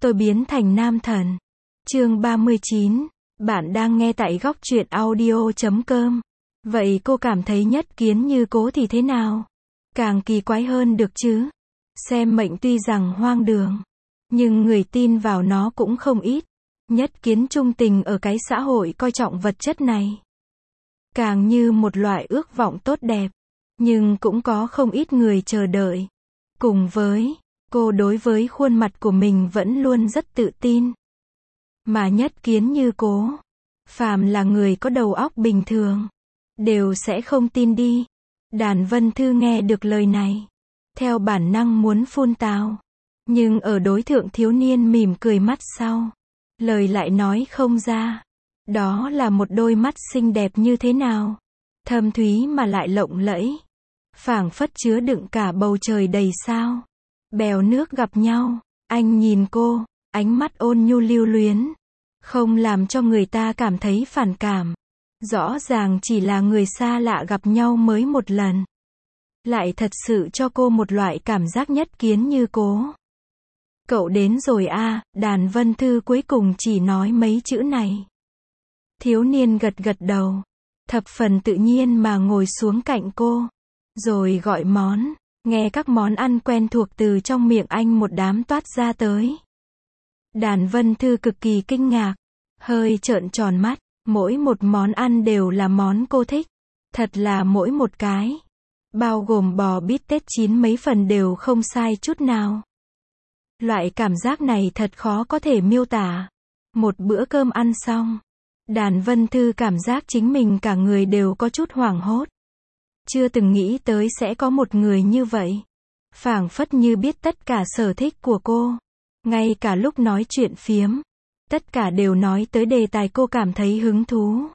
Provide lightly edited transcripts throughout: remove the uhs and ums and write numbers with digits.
Tôi biến thành nam thần. Chương 39. Bạn đang nghe tại góc truyện audio.com. Vậy cô cảm thấy Nhất Kiến Như Cố thì thế nào? Càng kỳ quái hơn được chứ. Xem mệnh tuy rằng hoang đường, nhưng người tin vào nó cũng không ít. Nhất kiến trung tình ở cái xã hội coi trọng vật chất này. Càng như một loại ước vọng tốt đẹp. Nhưng cũng có không ít người chờ đợi. Cùng với, cô đối với khuôn mặt của mình vẫn luôn rất tự tin. Mà Nhất Kiến Như Cố, phàm là người có đầu óc bình thường, đều sẽ không tin đi. Đàn Vân Thư nghe được lời này, theo bản năng muốn phun tào. Nhưng ở đối tượng thiếu niên mỉm cười mắt sau, lời lại nói không ra. Đó là một đôi mắt xinh đẹp như thế nào, thâm thúy mà lại lộng lẫy, phảng phất chứa đựng cả bầu trời đầy sao. Bèo nước gặp nhau, anh nhìn cô, ánh mắt ôn nhu lưu luyến, không làm cho người ta cảm thấy phản cảm. Rõ ràng chỉ là người xa lạ gặp nhau mới một lần, lại thật sự cho cô một loại cảm giác Nhất Kiến Như Cố. Cậu đến rồi à, Đàn Vân Thư cuối cùng chỉ nói mấy chữ này. Thiếu niên gật gật đầu, thập phần tự nhiên mà ngồi xuống cạnh cô, rồi gọi món. Nghe các món ăn quen thuộc từ trong miệng anh một đám toát ra tới. Đàn Vân Thư cực kỳ kinh ngạc, hơi trợn tròn mắt, mỗi một món ăn đều là món cô thích. Thật là mỗi một cái, bao gồm bò bít tết chín mấy phần đều không sai chút nào. Loại cảm giác này thật khó có thể miêu tả. Một bữa cơm ăn xong, Đàn Vân Thư cảm giác chính mình cả người đều có chút hoảng hốt. Chưa từng nghĩ tới sẽ có một người như vậy. Phảng phất như biết tất cả sở thích của cô. Ngay cả lúc nói chuyện phiếm, tất cả đều nói tới đề tài cô cảm thấy hứng thú.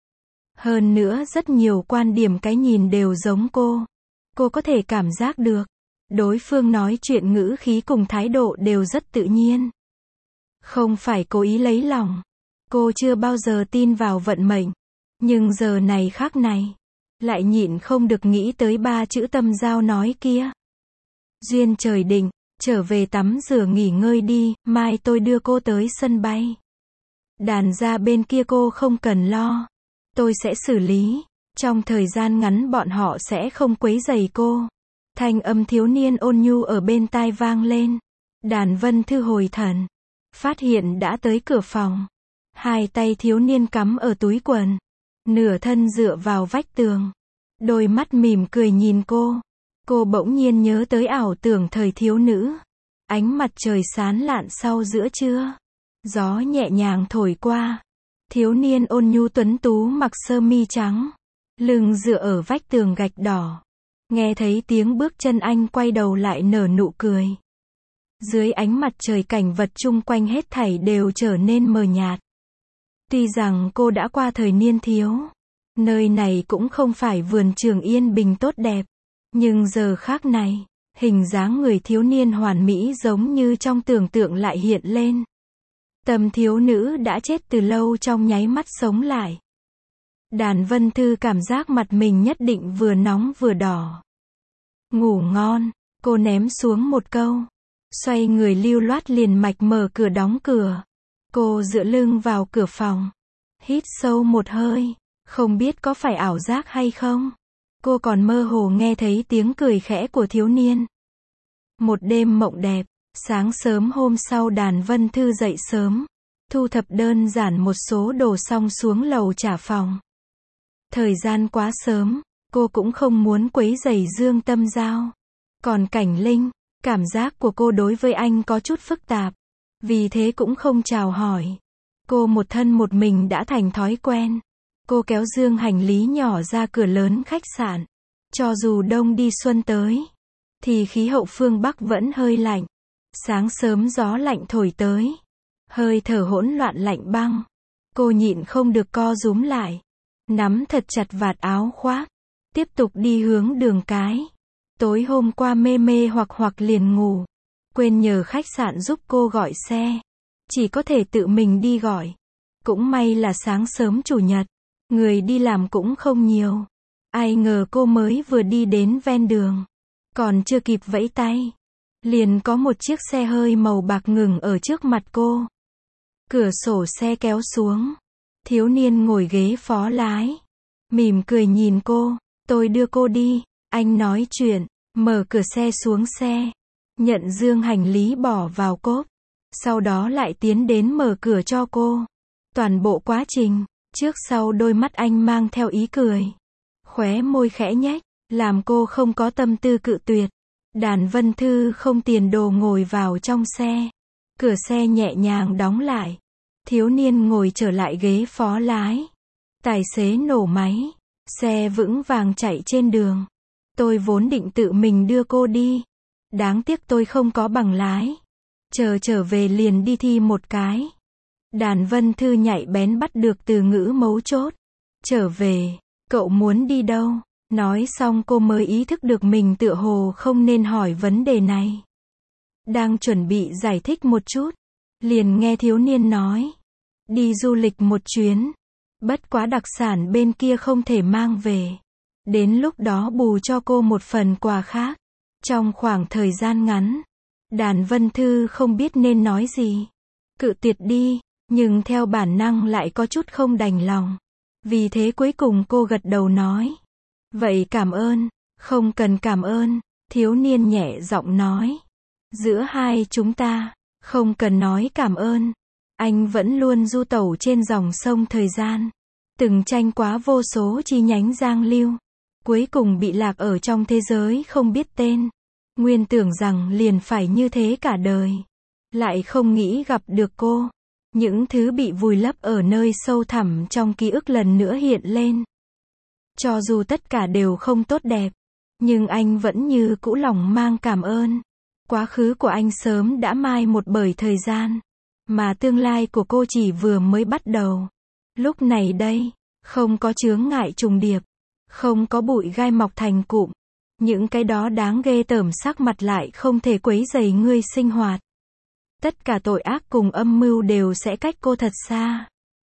Hơn nữa rất nhiều quan điểm cái nhìn đều giống cô. Cô có thể cảm giác được. Đối phương nói chuyện ngữ khí cùng thái độ đều rất tự nhiên. Không phải cố ý lấy lòng. Cô chưa bao giờ tin vào vận mệnh. Nhưng giờ này khác này, lại nhịn không được nghĩ tới ba chữ tâm giao nói kia. Duyên trời định, trở về tắm rửa nghỉ ngơi đi, mai tôi đưa cô tới sân bay. Đàn gia bên kia cô không cần lo. Tôi sẽ xử lý. Trong thời gian ngắn bọn họ sẽ không quấy rầy cô. Thanh âm thiếu niên ôn nhu ở bên tai vang lên. Đàn Vân Thư hồi thần, phát hiện đã tới cửa phòng. Hai tay thiếu niên cắm ở túi quần, nửa thân dựa vào vách tường, đôi mắt mỉm cười nhìn cô. Cô bỗng nhiên nhớ tới ảo tưởng thời thiếu nữ. Ánh mặt trời sáng lạn sau giữa trưa, gió nhẹ nhàng thổi qua. Thiếu niên ôn nhu tuấn tú mặc sơ mi trắng, lưng dựa ở vách tường gạch đỏ. Nghe thấy tiếng bước chân anh quay đầu lại nở nụ cười. Dưới ánh mặt trời cảnh vật chung quanh hết thảy đều trở nên mờ nhạt. Tuy rằng cô đã qua thời niên thiếu, nơi này cũng không phải vườn trường yên bình tốt đẹp, nhưng giờ khác này, hình dáng người thiếu niên hoàn mỹ giống như trong tưởng tượng lại hiện lên. Tâm thiếu nữ đã chết từ lâu trong nháy mắt sống lại. Đàn Vân Thư cảm giác mặt mình nhất định vừa nóng vừa đỏ. Ngủ ngon, cô ném xuống một câu. Xoay người lưu loát liền mạch mở cửa đóng cửa. Cô dựa lưng vào cửa phòng, hít sâu một hơi. Không biết có phải ảo giác hay không, cô còn mơ hồ nghe thấy tiếng cười khẽ của thiếu niên. Một đêm mộng đẹp. Sáng sớm hôm sau Đàn Vân Thư dậy sớm, thu thập đơn giản một số đồ xong xuống lầu trả phòng. Thời gian quá sớm, cô cũng không muốn quấy rầy Dương Tâm Giao. Còn Cảnh Linh, cảm giác của cô đối với anh có chút phức tạp, vì thế cũng không chào hỏi. Cô một thân một mình đã thành thói quen. Cô kéo dương hành lý nhỏ ra cửa lớn khách sạn. Cho dù đông đi xuân tới, thì khí hậu phương Bắc vẫn hơi lạnh. Sáng sớm gió lạnh thổi tới, hơi thở hỗn loạn lạnh băng. Cô nhịn không được co rúm lại, nắm thật chặt vạt áo khoác, tiếp tục đi hướng đường cái. Tối hôm qua mê mê hoặc liền ngủ, quên nhờ khách sạn giúp cô gọi xe, chỉ có thể tự mình đi gọi. Cũng may là sáng sớm chủ nhật, người đi làm cũng không nhiều. Ai ngờ cô mới vừa đi đến ven đường, còn chưa kịp vẫy tay, liền có một chiếc xe hơi màu bạc ngừng ở trước mặt cô. Cửa sổ xe kéo xuống. Thiếu niên ngồi ghế phó lái. Mỉm cười nhìn cô. Tôi đưa cô đi. Anh nói chuyện. Mở cửa xe xuống xe. Nhận dương hành lý bỏ vào cốp. Sau đó lại tiến đến mở cửa cho cô. Toàn bộ quá trình, trước sau đôi mắt anh mang theo ý cười. Khóe môi khẽ nhếch, làm cô không có tâm tư cự tuyệt. Đàn Vân Thư không tiền đồ ngồi vào trong xe. Cửa xe nhẹ nhàng đóng lại. Thiếu niên ngồi trở lại ghế phó lái. Tài xế nổ máy. Xe vững vàng chạy trên đường. Tôi vốn định tự mình đưa cô đi. Đáng tiếc tôi không có bằng lái. Trở về liền đi thi một cái. Đàn Vân Thư nhạy bén bắt được từ ngữ mấu chốt. Trở về, cậu muốn đi đâu? Nói xong cô mới ý thức được mình tựa hồ không nên hỏi vấn đề này. Đang chuẩn bị giải thích một chút. Liền nghe thiếu niên nói. Đi du lịch một chuyến. Bất quá đặc sản bên kia không thể mang về. Đến lúc đó bù cho cô một phần quà khác. Trong khoảng thời gian ngắn. Đàn Vân Thư không biết nên nói gì. Cự tuyệt đi, nhưng theo bản năng lại có chút không đành lòng. Vì thế cuối cùng cô gật đầu nói. Vậy cảm ơn. Không cần cảm ơn. Thiếu niên nhẹ giọng nói. Giữa hai chúng ta, không cần nói cảm ơn. Anh vẫn luôn du tẩu trên dòng sông thời gian. Từng tranh quá vô số chi nhánh giang lưu. Cuối cùng bị lạc ở trong thế giới không biết tên. Nguyên tưởng rằng liền phải như thế cả đời. Lại không nghĩ gặp được cô. Những thứ bị vùi lấp ở nơi sâu thẳm trong ký ức lần nữa hiện lên. Cho dù tất cả đều không tốt đẹp, nhưng anh vẫn như cũ lòng mang cảm ơn. Quá khứ của anh sớm đã mai một bởi thời gian, mà tương lai của cô chỉ vừa mới bắt đầu. Lúc này đây, không có chướng ngại trùng điệp, không có bụi gai mọc thành cụm. Những cái đó đáng ghê tởm sắc mặt lại không thể quấy rầy ngươi sinh hoạt. Tất cả tội ác cùng âm mưu đều sẽ cách cô thật xa.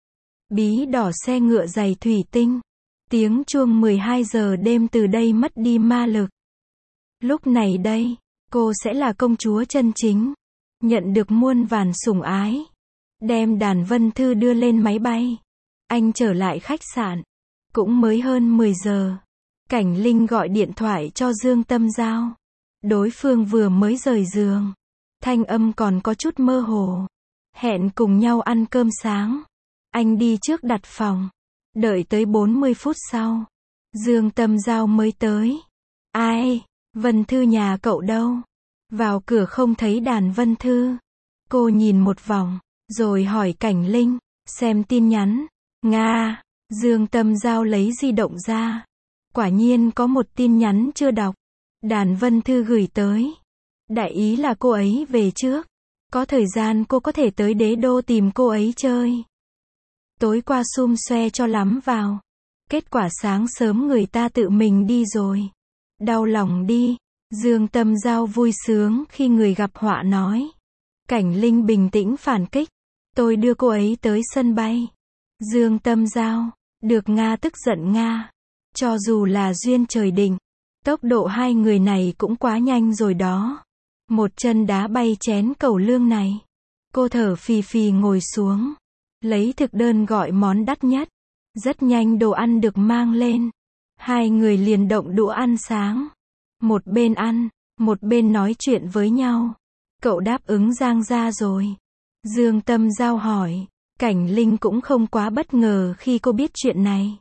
Bí đỏ xe ngựa dày thủy tinh. Tiếng chuông 12 giờ đêm từ đây mất đi ma lực. Lúc này đây, cô sẽ là công chúa chân chính. Nhận được muôn vàn sủng ái. Đem Đàn Vân Thư đưa lên máy bay. Anh trở lại khách sạn. Cũng mới hơn 10 giờ. Cảnh Linh gọi điện thoại cho Dương Tâm Giao. Đối phương vừa mới rời giường. Thanh âm còn có chút mơ hồ. Hẹn cùng nhau ăn cơm sáng. Anh đi trước đặt phòng. Đợi tới 40 phút sau. Dương Tâm Giao mới tới. Ai? Vân Thư nhà cậu đâu? Vào cửa không thấy Đàn Vân Thư. Cô nhìn một vòng. Rồi hỏi Cảnh Linh. Xem tin nhắn. Nga. Dương Tâm Giao lấy di động ra. Quả nhiên có một tin nhắn chưa đọc. Đàn Vân Thư gửi tới. Đại ý là cô ấy về trước. Có thời gian cô có thể tới Đế Đô tìm cô ấy chơi. Tối qua xum xoe cho lắm vào. Kết quả sáng sớm người ta tự mình đi rồi. Đau lòng đi. Dương Tâm Giao vui sướng khi người gặp họa nói. Cảnh Linh bình tĩnh phản kích. Tôi đưa cô ấy tới sân bay. Dương Tâm Giao. Được Nga tức giận Nga. Cho dù là duyên trời định. Tốc độ hai người này cũng quá nhanh rồi đó. Một chân đá bay chén cẩu lương này. Cô thở phì phì ngồi xuống. Lấy thực đơn gọi món đắt nhất. Rất nhanh đồ ăn được mang lên. Hai người liền động đũa ăn sáng. Một bên ăn, một bên nói chuyện với nhau. Cậu đáp ứng Giang gia rồi. Dương Tâm Giao hỏi. Cảnh Linh cũng không quá bất ngờ khi cô biết chuyện này.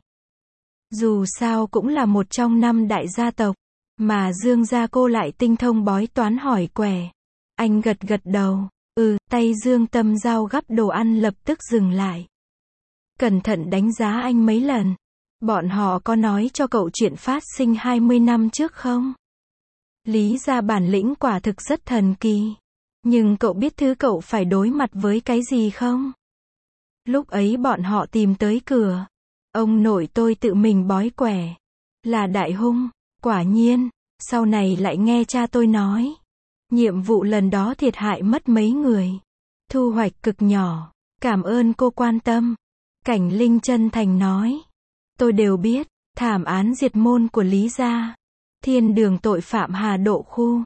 Dù sao cũng là một trong 5 đại gia tộc. Mà Dương gia cô lại tinh thông bói toán hỏi quẻ. Anh gật gật đầu. Tay Dương Tâm Giao gắp đồ ăn lập tức dừng lại. Cẩn thận đánh giá anh mấy lần. Bọn họ có nói cho cậu chuyện phát sinh 20 năm trước không? Lý gia bản lĩnh quả thực rất thần kỳ. Nhưng cậu biết thứ cậu phải đối mặt với cái gì không? Lúc ấy bọn họ tìm tới cửa. Ông nội tôi tự mình bói quẻ. Là đại hung. Quả nhiên. Sau này lại nghe cha tôi nói. Nhiệm vụ lần đó thiệt hại mất mấy người. Thu hoạch cực nhỏ. Cảm ơn cô quan tâm. Cảnh Linh chân thành nói. Tôi đều biết. Thảm án diệt môn của Lý gia. Thiên đường tội phạm Hà Độ khu.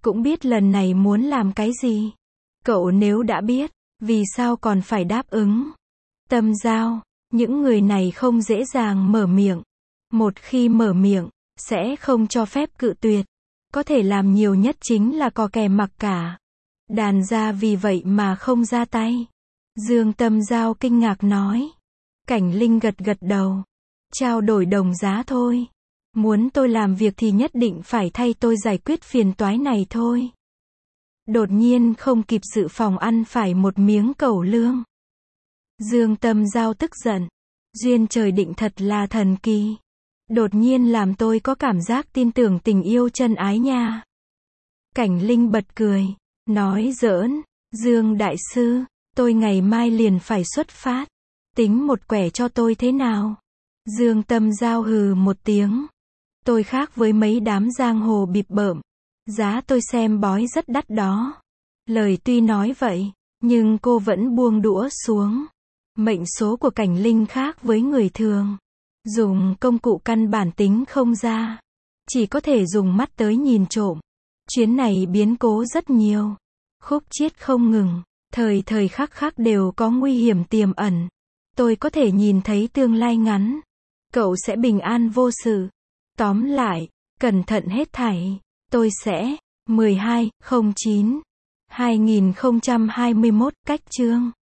cũng biết lần này muốn làm cái gì. Cậu nếu đã biết, vì sao còn phải đáp ứng? Tâm Giao, những người này không dễ dàng mở miệng. Một khi mở miệng, sẽ không cho phép cự tuyệt. Có thể làm nhiều nhất chính là cò kè mặc cả. Đàn gia vì vậy mà không ra tay. Dương Tâm Giao kinh ngạc nói. Cảnh Linh gật gật đầu. Trao đổi đồng giá thôi. Muốn tôi làm việc thì nhất định phải thay tôi giải quyết phiền toái này thôi. Đột nhiên không kịp dự phòng ăn phải một miếng cẩu lương. Dương Tâm Giao tức giận. Duyên trời định thật là thần kỳ. Đột nhiên làm tôi có cảm giác tin tưởng tình yêu chân ái nha. Cảnh Linh bật cười. Nói giỡn. Dương Đại Sư, tôi ngày mai liền phải xuất phát. Tính một quẻ cho tôi thế nào? Dương Tâm Giao hừ một tiếng. Tôi khác với mấy đám giang hồ bịp bợm. Giá tôi xem bói rất đắt đó. Lời tuy nói vậy, nhưng cô vẫn buông đũa xuống. Mệnh số của Cảnh Linh khác với người thường. Dùng công cụ căn bản tính không ra. Chỉ có thể dùng mắt tới nhìn trộm. Chuyến này biến cố rất nhiều. Khúc chiết không ngừng. Thời thời khắc khắc đều có nguy hiểm tiềm ẩn. Tôi có thể nhìn thấy tương lai ngắn. Cậu sẽ bình an vô sự. Tóm lại, cẩn thận hết thảy. Tôi sẽ 12/09/2021 cách chương